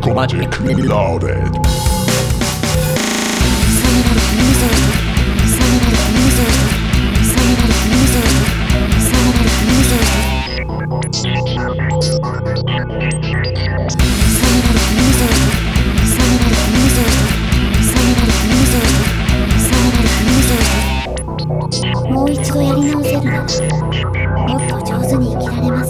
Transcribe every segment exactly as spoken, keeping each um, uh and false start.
Magic Reloaded. もう一度やり直せるならもっと上手に生きられますよ。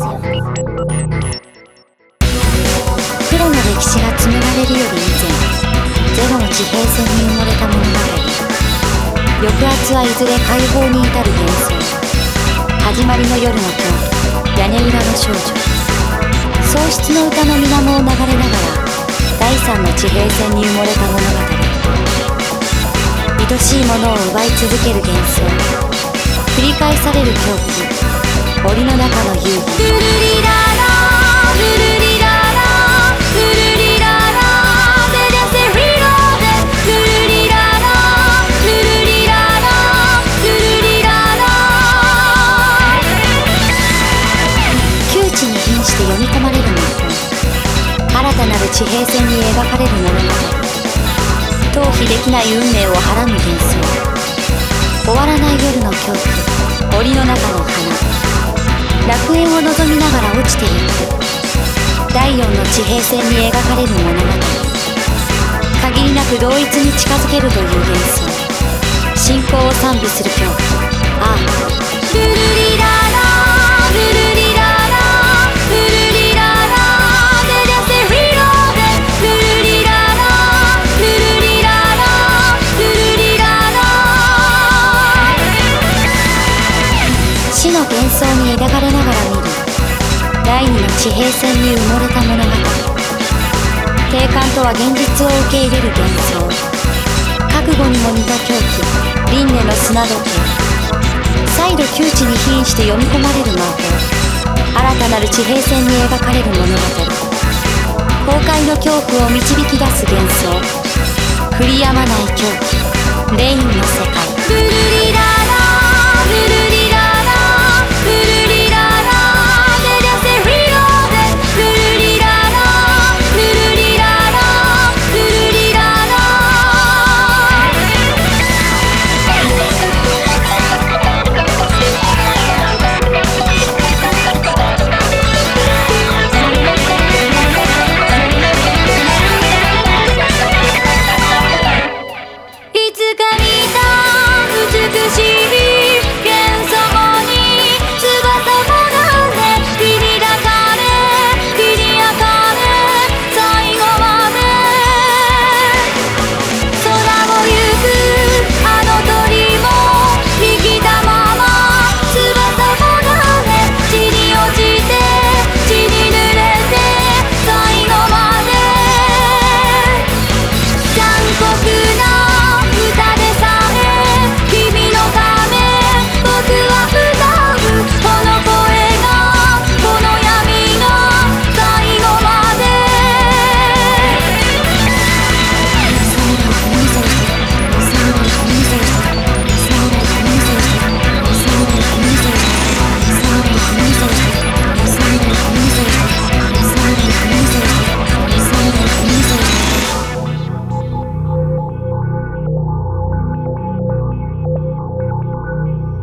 黒の歴史が紡がれるより以前、ゼロの地平線に埋もれた物語。抑圧はいずれ解放に至る幻想。始まりの夜の狂気、屋根裏の少女。喪失の歌の水面を流れながら第三の地平線に埋もれた物語。愛しいものを奪い続ける幻想。繰り返される恐怖。檻の中の遊戯。ルルリララルルリララルルリララデデセリローデルルリララルルリララルルリララ窮地に瀕して読み込まれる魔法。新たなる地平線に描かれる物語。逃避できない運命をはらむ幻想。終わらない夜の恐怖。檻の中の花。楽園を望みながら落ちていく。第四の地平線に描かれる物語。限りなく同一に近づけるという幻想。信仰を賛美する恐怖。ああルルリララルルリララルルリララデデセリローデルルリララルルリララルルリララ死の幻想に描かれながら見る第二の地平線に埋もれた物語。定感とは現実を受け入れる幻想。覚悟にも似た狂気。輪廻の砂時計。再度窮地に瀕して読み込まれる魔法。新たなる地平線に描かれる物語。崩壊の恐怖を導き出す幻想。振りやまない狂気。レインの世界。